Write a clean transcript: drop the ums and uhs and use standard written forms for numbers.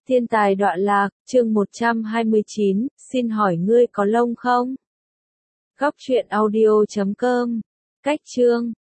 Thiên tài đọa lạc, chương 129, xin hỏi ngươi có lông không? Góc truyện audio.com. Cách chương